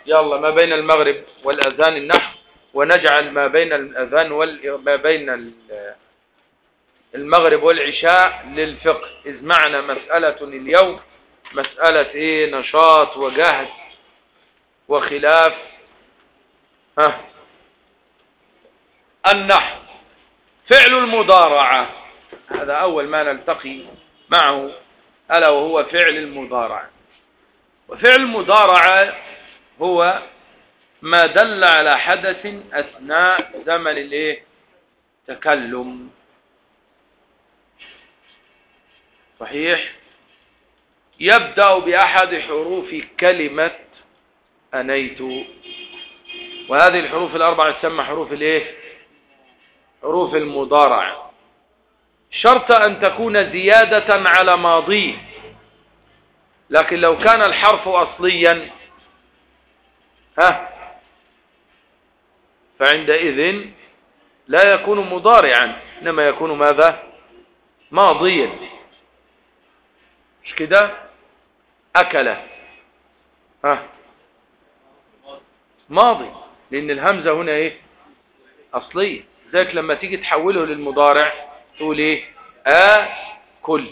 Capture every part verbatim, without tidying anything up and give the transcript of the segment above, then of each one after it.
يلا ما بين المغرب والأذان النحو، ونجعل ما بين الأذان وما بين المغرب والعشاء للفقه، إذ معنا مسألة اليوم مسألة إيه؟ نشاط وجهد وخلاف. ها النحو فعل المضارعة، هذا أول ما نلتقي معه، ألا وهو فعل المضارعة. وفعل المضارعة هو ما دل على حدث أثناء زمن الايه تكلم. صحيح. يبدأ بأحد حروف كلمة أنيت، وهذه الحروف الأربعة تسمى حروف الايه حروف المضارعة، شرط أن تكون زيادة على ماضيه. لكن لو كان الحرف أصليا ها فعندئذ لا يكون مضارعا، إنما يكون ماذا؟ ماضيا. مش كده؟ أكل ها ماضي، لأن الهمزة هنا إيه؟ أصلية. ذلك لما تيجي تحوله للمضارع تقول إيه؟ آكل.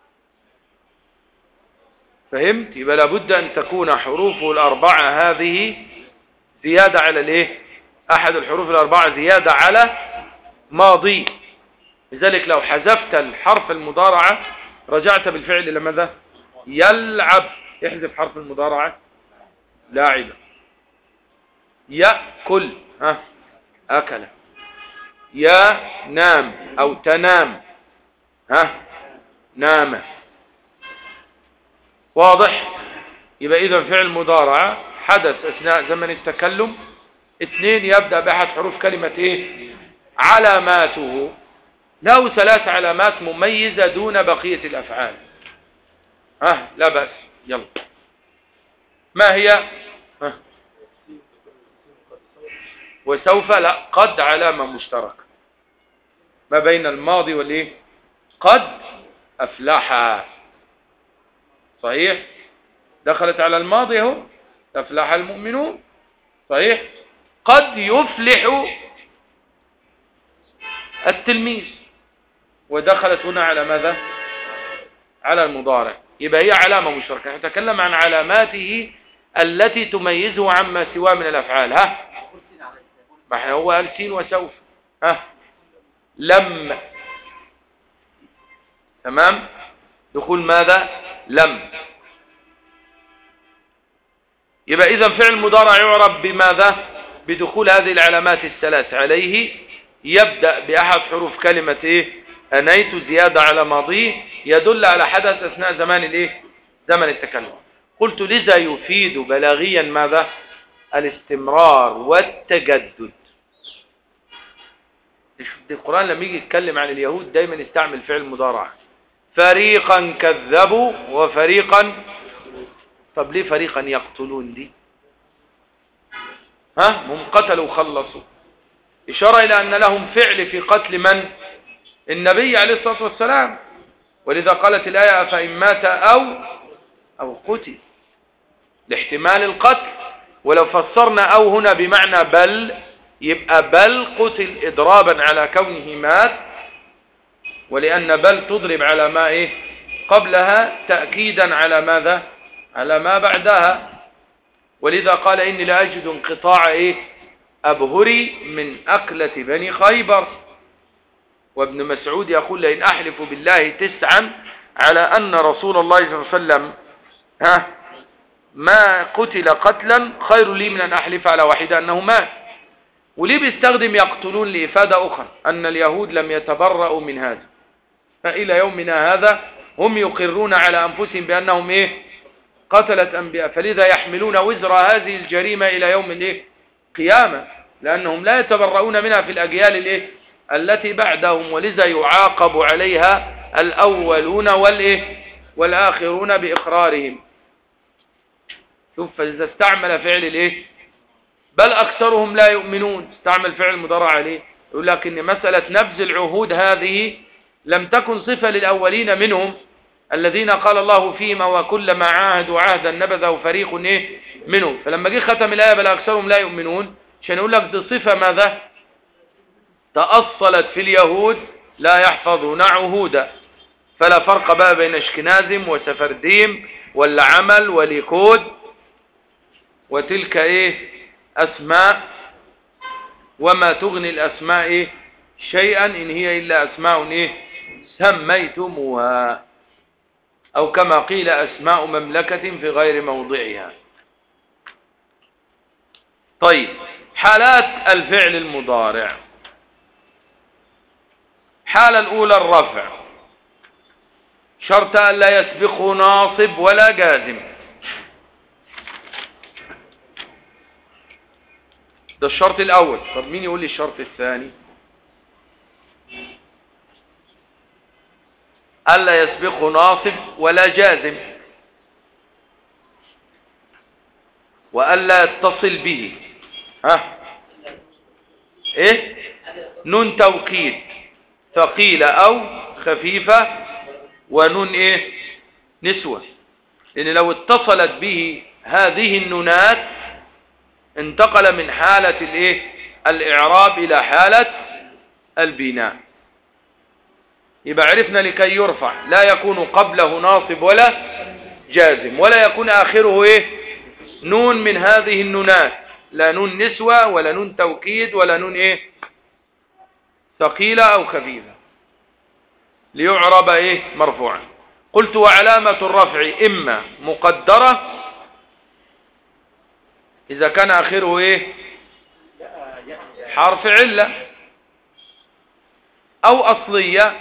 فهمت؟ يبقى لابد أن تكون حروفه الأربعة هذه زيادة على الإيه؟ أحد الحروف الأربعة زيادة على ماضي. لذلك لو حذفت الحرف المضارعة رجعت بالفعل لماذا؟ يلعب. يحذف حرف المضارعة لاعب. يأكل ها أكل. ينام أو تنام ها نام. واضح؟ يبقى إذا فعل مضارعة حدث أثناء زمن التكلم. اثنين، يبدأ بأحد حروف كلمة إيه؟ علاماته له ثلاث علامات مميزة دون بقية الأفعال. ها لا بأس. يلا ما هي؟ ها وسوف لا، قد علامة مشتركة ما بين الماضي والإيه؟ قد أفلح. صحيح، دخلت على الماضي اهو، أفلح المؤمنون. صحيح. قد يفلح التلميذ، ودخلت هنا على ماذا؟ على المضارع. يبقى هي علامة مشتركة. نتكلم عن علاماته التي تميزه عما سواه من الأفعال. ها ما هو قال سين وسوف. ها لم. تمام. دخول ماذا؟ لم. يبقى إذا فعل مضارع يعرب بماذا؟ بدخول هذه العلامات الثلاث عليه. يبدأ بأحد حروف كلمة إيه؟ أنيت زيادة على ماضيه، يدل على حدث أثناء زمان الإيه؟ زمن التكلم. قلت لذا يفيد بلاغيا ماذا؟ الاستمرار والتجدد. القرآن لما يجي يتكلم عن اليهود دايما يستعمل فعل مضارع. فريقا كذبوا وفريقا. طب ليه فريقا يقتلون دي؟ ها هم قتلوا وخلصوا، إشارة إلى أن لهم فعل في قتل من؟ النبي عليه الصلاة والسلام. ولذا قالت الآية فإن مات أو أو قتل، لاحتمال القتل. ولو فسرنا أو هنا بمعنى بل، يبقى بل قتل إضرابا على كونه مات، ولأن بل تضرب على ما إيه قبلها تأكيدا على ماذا؟ على ما بعدها. ولذا قال إني لا أجد انقطاع إيه أبهري من أكلة بني خيبر. وابن مسعود يقول لئن أحلف بالله تسعا على أن رسول الله صلى الله عليه وسلم ها ما قتل قتلا خير لي من أن أحلف على واحدة أنه مات. وليه بيستخدم يقتلون لإفادة أخرى؟ أن اليهود لم يتبرأوا من هذا، فإلى يومنا هذا هم يقرون على أنفسهم بأنهم إيه قتلت أنبياء، فلذا يحملون وزر هذه الجريمة إلى يوم الإيه قيامة، لأنهم لا يتبرؤون منها في الأجيال الإيه التي بعدهم. ولذا يعاقب عليها الأولون والإيه والآخرون بإقرارهم. شوف، فإذا استعمل فعل الإيه بل أكثرهم لا يؤمنون، استعمل فعل مضارع عليه. يقول لك إن مسألة نبذ العهود هذه لم تكن صفة للأولين منهم، الذين قال الله فيهم وكلما عاهدوا عهدا نبذه فريق ايه منهم. فلما جه ختم الآية بل أكثرهم لا يؤمنون عشان يقول لك دي صفة ماذا تأصلت في اليهود لا يحفظون عهودا. فلا فرق بقى بين اشكنازم وسفرديم ولا عمل وليكود وتلك ايه اسماء، وما تغني الاسماء ايه شيئا ان هي الا اسماء ايه سميتموها، او كما قيل اسماء مملكة في غير موضعها. طيب حالات الفعل المضارع. حالة الاولى الرفع، شرط أن لا يسبقه ناصب ولا جازم. ده الشرط الأول. طب مين يقول لي الشرط الثاني؟ ألا يسبقه ناصب ولا جازم، وألا يتصل به ها إيه نون توكيد ثقيلة أو خفيفة، ونون ايه نسوة، لان لو اتصلت به هذه النونات انتقل من حالة الايه الاعراب الى حالة البناء. يبقى عرفنا لكي يرفع لا يكون قبله ناصب ولا جازم، ولا يكون اخره ايه نون من هذه النونات، لا نون نسوة ولا نون توكيد ولا نون ايه ثقيلة او خفيفة، ليعرب ايه مرفوعا. قلت وعلامة الرفع اما مقدرة اذا كان اخره ايه حرف علة، او اصلية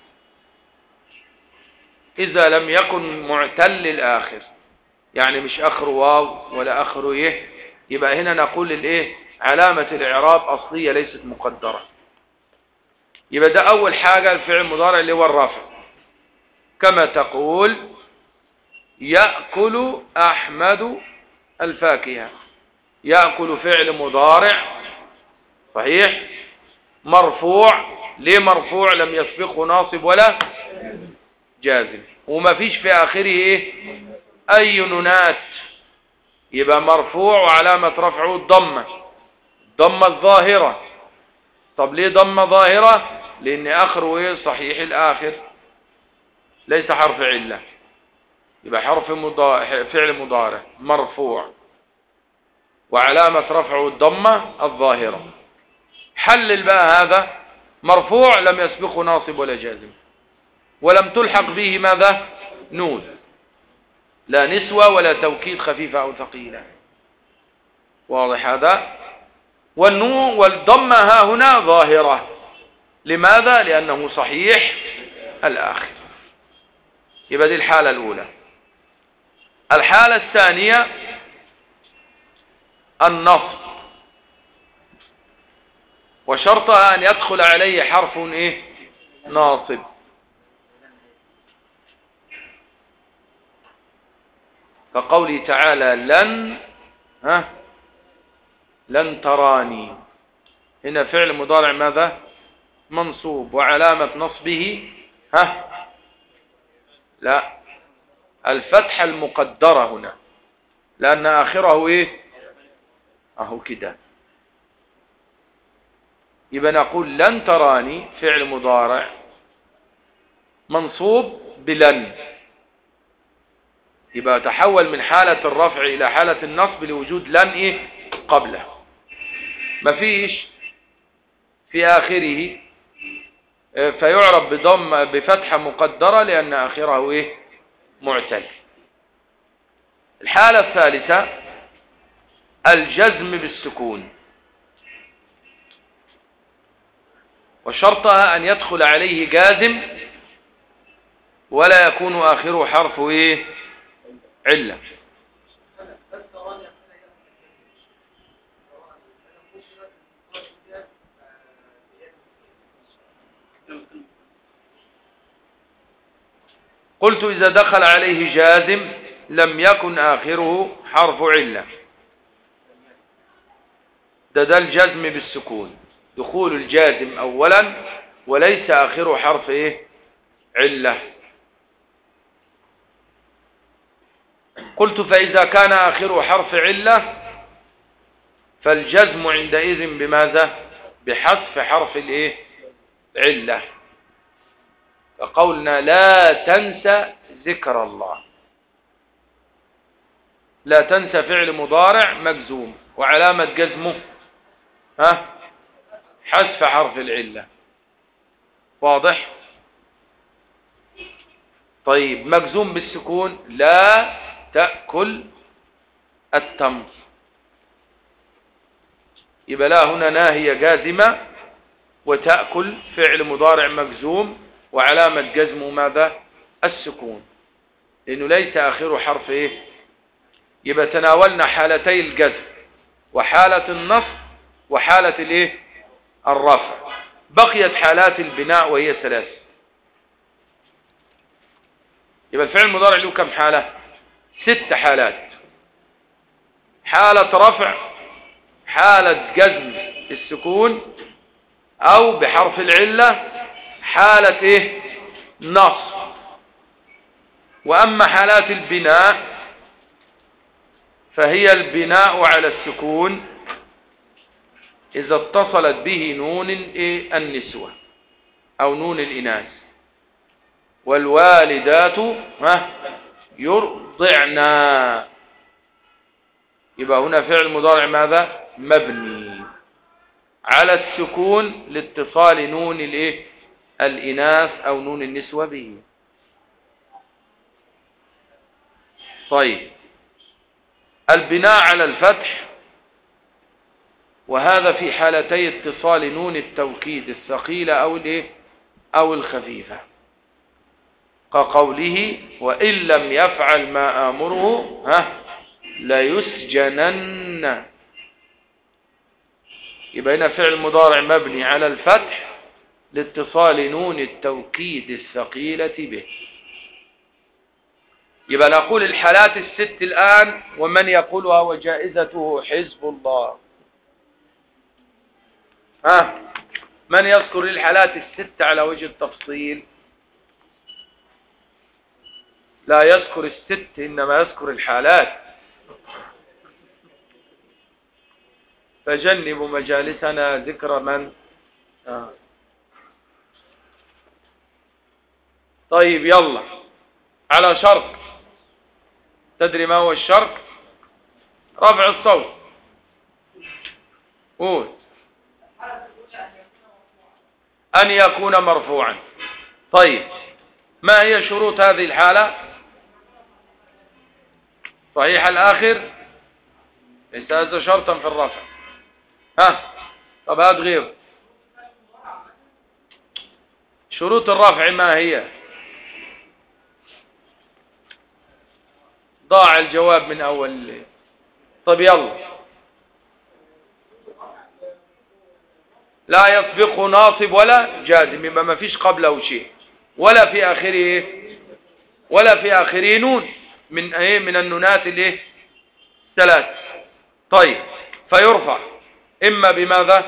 اذا لم يكن معتل الاخر، يعني مش اخره واو ولا اخره ايه، يبقى هنا نقول الايه علامة الاعراب اصلية ليست مقدرة. يبقى ده اول حاجة الفعل المضارع اللي هو الرفع، كما تقول يأكل احمد الفاكهة. يأكل فعل مضارع صحيح مرفوع. ليه مرفوع؟ لم يسبقه ناصب ولا جازم، وما فيش في اخره ايه اي نونات، يبقى مرفوع وعلامة رفعه الضمة، الضمة الظاهرة. طب ليه ضمة ظاهرة؟ لان اخره ايه صحيح الاخر ليس حرف علة، يبقى حرف مضارع فعل مضارع مرفوع وعلامة رفعه الضمة الظاهرة. حلل بقى هذا مرفوع لم يسبقه ناصب ولا جازم، ولم تلحق به ماذا نون، لا نسوة ولا توكيد خفيفة او ثقيلة. واضح هذا؟ والنون والضمة ها هنا ظاهرة. لماذا؟ لأنه صحيح الآخر. يبقى دي الحالة الأولى. الحالة الثانية النصب، وشرطها أن يدخل عليه حرف إيه ناصب. فقوله تعالى لن ها لن تراني، هنا فعل مضارع ماذا منصوب، وعلامة نصبه ها لا الفتحة المقدرة هنا، لأن آخره إيه أهو كده. يبقى نقول لن تراني فعل مضارع منصوب بلن، يبقى تحول من حالة الرفع إلى حالة النصب لوجود لن إيه قبله. مفيش في آخره فيعرب بضم بفتحة مقدرة لأن آخره إيه معتل. الحالة الثالثة الجزم بالسكون، وشرطها أن يدخل عليه جازم ولا يكون آخره حرف إيه علة. قلت إذا دخل عليه جازم لم يكن آخره حرف علة. ده ده الجزم بالسكون، دخول الجازم أولا وليس آخره حرف إيه علة. قلت فإذا كان آخر حرف علة فالجزم عندئذ بماذا؟ بحذف حرف الايه علة. فقولنا لا تنسى ذكر الله. لا تنسى فعل مضارع مجزوم وعلامة جزمه ها حذف حرف العلة. واضح؟ طيب مجزوم بالسكون لا تأكل التمر. يبقى لا هنا ناهية جازمة وتأكل فعل مضارع مجزوم وعلامة جزمه ماذا؟ السكون، لأنه ليس آخره حرف إيه. يبقى تناولنا حالتي الجزم وحالة النصب وحالة الإيه الرفع. بقيت حالات البناء وهي ثلاث. يبقى الفعل المضارع له كم حالة؟ ست حالات. حالة رفع، حالة جزم السكون أو بحرف العلة، حالة إيه نصب. وأما حالات البناء فهي البناء على السكون إذا اتصلت به نون إيه النسوة أو نون الإناث. والوالدات ها يرضعنا. يبقى هنا فعل مضارع ماذا؟ مبني على السكون لاتصال نون الايه الإناث أو نون النسوة به. طيب البناء على الفتح، وهذا في حالتي اتصال نون التوكيد الثقيلة أو الايه أو الخفيفة، كقوله وإن لم يفعل ما آمره ها ليسجنن. يبقى هنا فعل مضارع مبني على الفتح لاتصال نون التوكيد الثقيلة به. يبقى نقول الحالات الست الآن، ومن يقولها وجائزته حزب الله. ها من يذكر الحالات الست على وجه التفصيل؟ لا يذكر الست إنما يذكر الحالات. فجنبوا مجالسنا ذكر من آه. طيب يلا على شرط. تدري ما هو الشرط؟ رفع الصوت. قول. أن يكون مرفوعا. طيب ما هي شروط هذه الحالة؟ صحيح الآخر ليس هذا شرطا في الرفع. ها طب هات غير. شروط الرفع ما هي؟ ضاع الجواب من أول. طب يلا. لا يسبق ناصب ولا جازم، يبقى ما فيش قبله شيء، ولا في آخره ولا في آخره نون من ايه من النونات الايه ثلاث. طيب فيرفع إما بماذا؟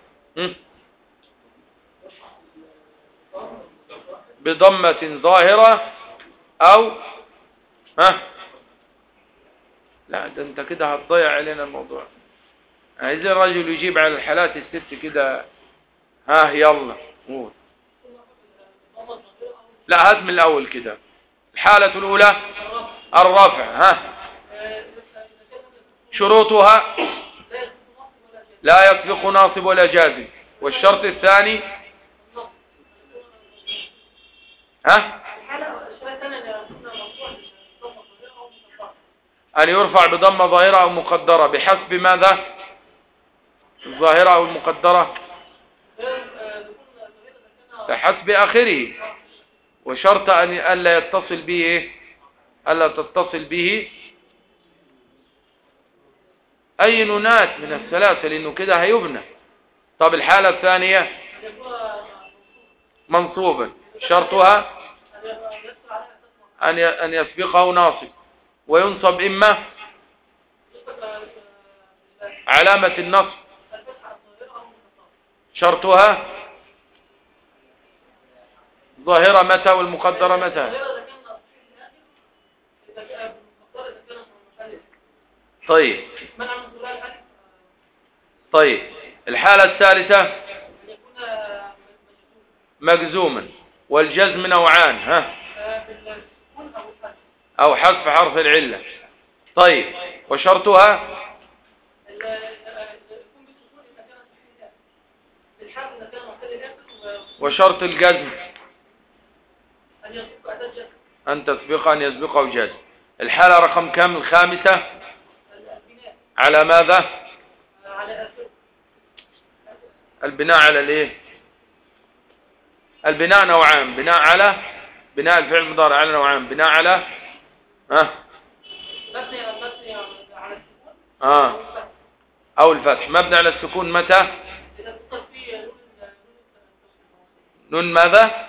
بضمة ظاهرة أو ها لا ده انت كده هتضيع علينا الموضوع. عايزين الرجل يجيب على الحالات الست كده. ها يلا قول. لا هات من الأول كده. الحالة الأولى الرفع. ها شروطها لا يسبق ناصب ولا جازم. والشرط الثاني ها أن يرفع بضمة ظاهرة أو مقدرة بحسب ماذا؟ الظاهرة أو المقدرة بحسب آخره. وشرط أن ألا يتصل به إيه؟ ألا تتصل به أي نونات من الثلاثة لأنه كده هيبنى. طب الحالة الثانية منصوبا شرطها أن يسبقه ناصب وينصب إما علامة النصب شرطها ظاهرة متى والمقدرة متى؟ طيب طيب الحالة الثالثة مجزوما، والجزم نوعان، ها، أو حذف حرف العلة. طيب وشرطها وشرط الجزم أن تسبق أن يسبقه جزم. الحالة رقم كم؟ الخامسة. على ماذا؟ البناء على الايه؟ البناء نوعان، بناء على بناء الفعل المضارع على نوعان، بناء على ها اه او الفتح. مبني على السكون متى؟ نون ماذا؟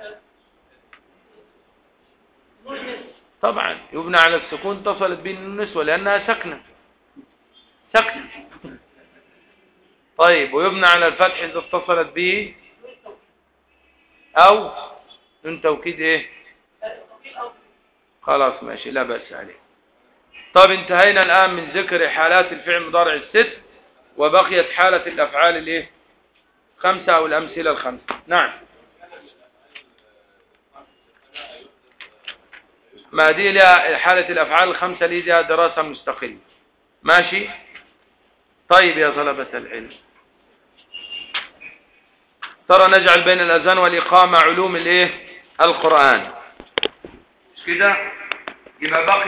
طبعا يبنى على السكون اتصلت به النسوة لأنها سكنة سكنة. طيب ويبنى على الفتح إذا اتصلت به أو نون توكيد إيه؟ خلاص ماشي، لا بأس عليه. طب انتهينا الآن من ذكر حالات الفعل المضارع الست، وبقيت حالة الأفعال الإيه؟ خمسة أو الأمثلة الخمسة. نعم، ما دي لها حالة الأفعال الخمسة لي لها دراسة مستقلة. ماشي. طيب يا طلبة العلم، ترى نجعل بين الأذان والإقامة علوم الإيه؟ القرآن كده. يبقى بقي